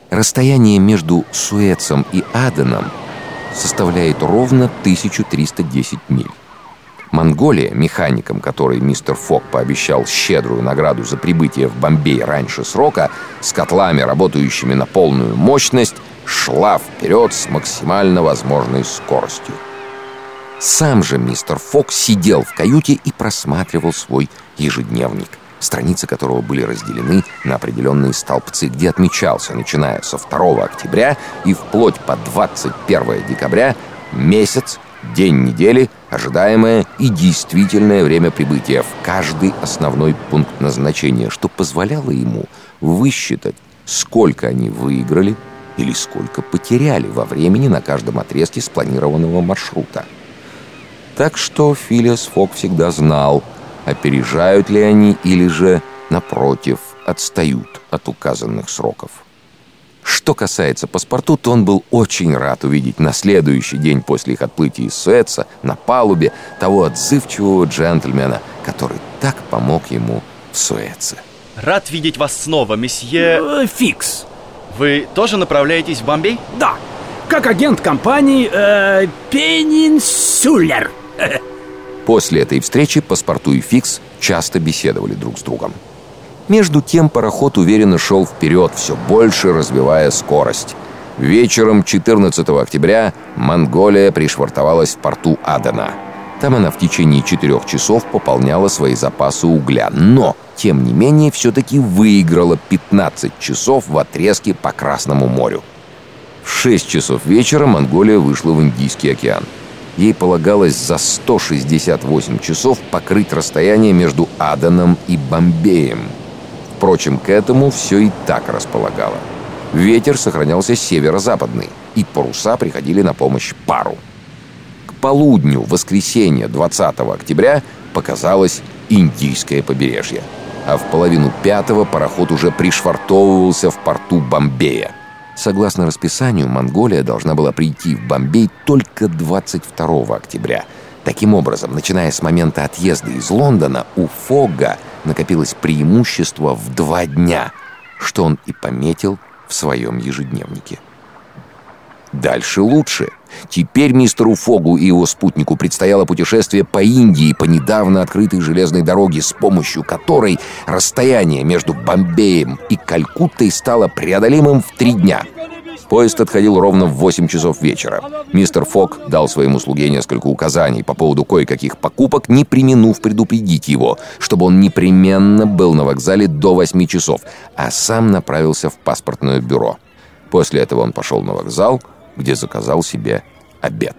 Расстояние между Суэцем и Аденом составляет ровно 1310 миль. Монголия, механикам которой мистер Фог пообещал щедрую награду за прибытие в Бомбей раньше срока, с котлами, работающими на полную мощность, шла вперед с максимально возможной скоростью. Сам же мистер Фог сидел в каюте и просматривал свой ежедневник, страницы которого были разделены на определенные столбцы, где отмечался, начиная со 2 октября и вплоть по 21 декабря, месяц, день недели, ожидаемое и действительное время прибытия в каждый основной пункт назначения, что позволяло ему высчитать, сколько они выиграли или сколько потеряли во времени на каждом отрезке спланированного маршрута. Так что Филиас Фог всегда знал, опережают ли они или же, напротив, отстают от указанных сроков. Что касается паспорту, то он был очень рад увидеть на следующий день после их отплытия из Суэца на палубе того отзывчивого джентльмена, который так помог ему в Суэце. Рад видеть вас снова, месье... Фикс. Вы тоже направляетесь в Бомбей? Да, как агент компании Пенинсулер. После этой встречи паспорту и Фикс часто беседовали друг с другом. Между тем пароход уверенно шел вперед, все больше развивая скорость. Вечером 14 октября Монголия пришвартовалась в порту Адена. Там она в течение 4 часов пополняла свои запасы угля. Но, тем не менее, все-таки выиграла 15 часов в отрезке по Красному морю. В 6 часов вечера Монголия вышла в Индийский океан. Ей полагалось за 168 часов покрыть расстояние между Аденом и Бомбеем. Впрочем, к этому все и так располагало. Ветер сохранялся северо-западный, и паруса приходили на помощь пару. К полудню воскресенья 20 октября показалось Индийское побережье, а в 4:30 пароход уже пришвартовывался в порту Бомбея. Согласно расписанию, Монголия должна была прийти в Бомбей только 22 октября. Таким образом, начиная с момента отъезда из Лондона, у Фогга накопилось преимущество в 2 дня, что он и пометил в своем ежедневнике. Дальше лучше. Теперь мистеру Фогу и его спутнику предстояло путешествие по Индии по недавно открытой железной дороге, с помощью которой расстояние между Бомбеем и Калькуттой стало преодолимым в 3 дня. Поезд отходил ровно в 8 часов вечера. Мистер Фог дал своему слуге несколько указаний по поводу кое-каких покупок, не преминув предупредить его, чтобы он непременно был на вокзале до 8 часов, а сам направился в паспортное бюро. После этого он пошел на вокзал, где заказал себе обед.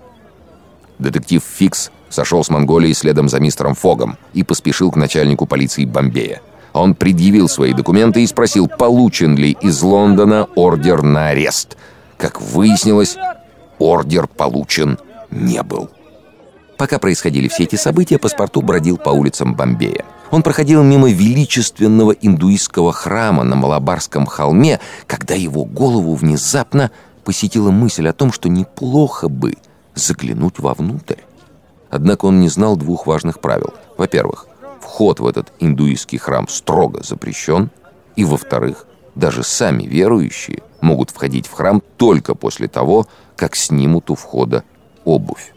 Детектив Фикс сошел с Монголии следом за мистером Фогом и поспешил к начальнику полиции Бомбея. Он предъявил свои документы и спросил, получен ли из Лондона ордер на арест. Как выяснилось, ордер получен не был. Пока происходили все эти события, паспорту бродил по улицам Бомбея. Он проходил мимо величественного индуистского храма на Малабарском холме, когда его голову внезапно посетила мысль о том, что неплохо бы заглянуть вовнутрь. Однако он не знал 2 важных правил. Во-первых, вход в этот индуистский храм строго запрещен, и, во-вторых, даже сами верующие могут входить в храм только после того, как снимут у входа обувь.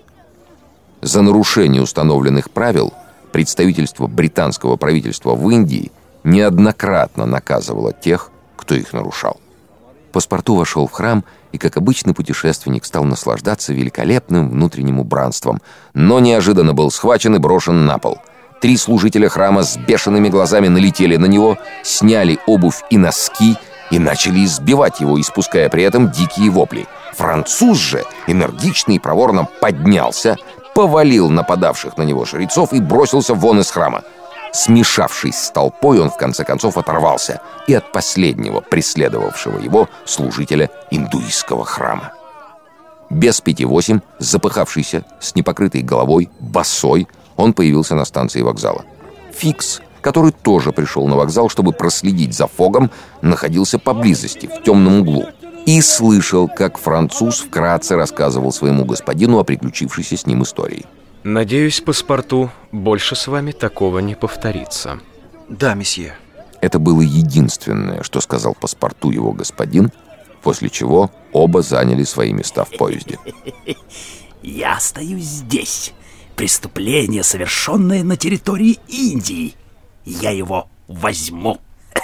За нарушение установленных правил представительство британского правительства в Индии неоднократно наказывало тех, кто их нарушал. Паспорту вошел в храм и, как обычный путешественник, стал наслаждаться великолепным внутренним убранством, но неожиданно был схвачен и брошен на пол. 3 служителя храма с бешеными глазами налетели на него, сняли обувь и носки и начали избивать его, испуская при этом дикие вопли. Француз же энергично и проворно поднялся, повалил нападавших на него жрецов и бросился вон из храма. Смешавшись с толпой, он в конце концов оторвался и от последнего преследовавшего его служителя индуистского храма. Без 5:08, запыхавшийся, с непокрытой головой, босой, он появился на станции вокзала. Фикс, который тоже пришел на вокзал, чтобы проследить за Фогом, находился поблизости, в темном углу, и слышал, как француз вкратце рассказывал своему господину о приключившейся с ним истории. Надеюсь, паспорту, больше с вами такого не повторится. Да, месье. Это было единственное, что сказал паспорту его господин, после чего оба заняли свои места в поезде. Я остаюсь здесь. Преступление, совершенное на территории Индии. Я его возьму.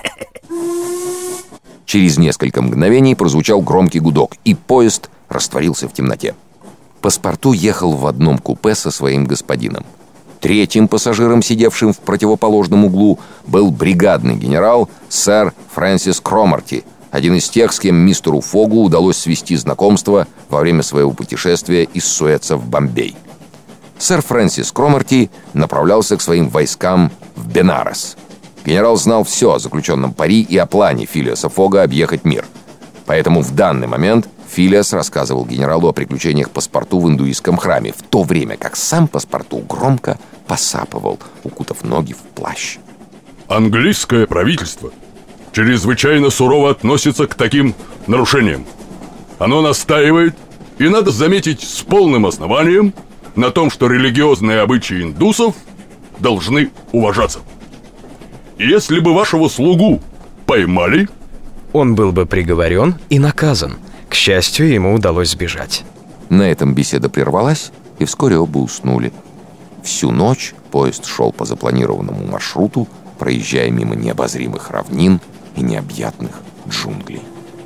Через несколько мгновений прозвучал громкий гудок, и поезд растворился в темноте. Паспарту ехал в одном купе со своим господином. Третьим пассажиром, сидевшим в противоположном углу, был бригадный генерал сэр Фрэнсис Кромарти, один из тех, с кем мистеру Фогу удалось свести знакомство во время своего путешествия из Суэца в Бомбей. Сэр Фрэнсис Кромарти направлялся к своим войскам в Бенарес. Генерал знал все о заключенном пари и о плане Филиаса Фога объехать мир. Поэтому в данный момент Филиас рассказывал генералу о приключениях Паспарту в индуистском храме, в то время как сам Паспарту громко посапывал, укутав ноги в плащ. Английское правительство чрезвычайно сурово относится к таким нарушениям. Оно настаивает, и надо заметить с полным основанием, на том, что религиозные обычаи индусов должны уважаться. Если бы вашего слугу поймали, он был бы приговорен и наказан. К счастью, ему удалось сбежать. На этом беседа прервалась, и вскоре оба уснули. Всю ночь поезд шел по запланированному маршруту, проезжая мимо необозримых равнин и необъятных джунглей.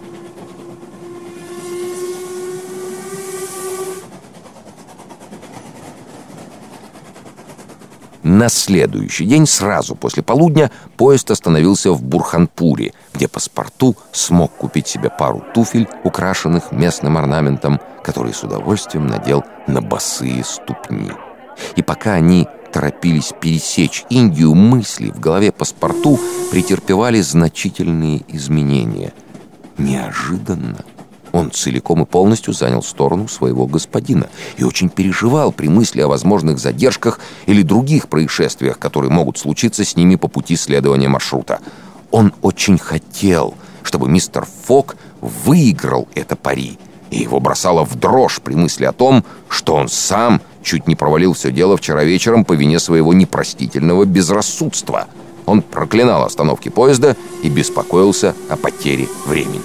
На следующий день, сразу после полудня, поезд остановился в Бурханпуре, где Паспарту смог купить себе пару туфель, украшенных местным орнаментом, который с удовольствием надел на босые ступни. И пока они торопились пересечь Индию, мысли в голове Паспарту претерпевали значительные изменения. Неожиданно он целиком и полностью занял сторону своего господина и очень переживал при мысли о возможных задержках или других происшествиях, которые могут случиться с ними по пути следования маршрута. Он очень хотел, чтобы мистер Фог выиграл это пари, и его бросало в дрожь при мысли о том, что он сам чуть не провалил все дело вчера вечером по вине своего непростительного безрассудства. Он проклинал остановки поезда и беспокоился о потере времени.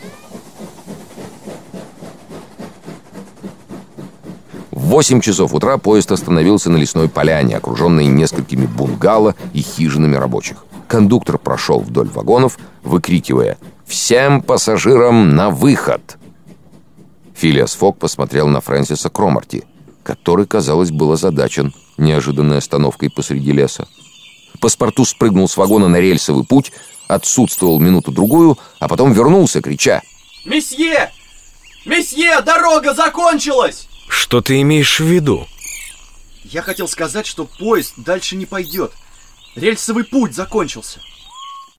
В 8 часов утра поезд остановился на лесной поляне, окруженной несколькими бунгало и хижинами рабочих. Кондуктор прошел вдоль вагонов, выкрикивая «Всем пассажирам на выход!». Филиас Фог посмотрел на Фрэнсиса Кромарти, который, казалось, был озадачен неожиданной остановкой посреди леса. Паспарту спрыгнул с вагона на рельсовый путь, отсутствовал минуту-другую, а потом вернулся, крича: «Месье! Месье, дорога закончилась!» Что ты имеешь в виду? Я хотел сказать, что поезд дальше не пойдет. Рельсовый путь закончился.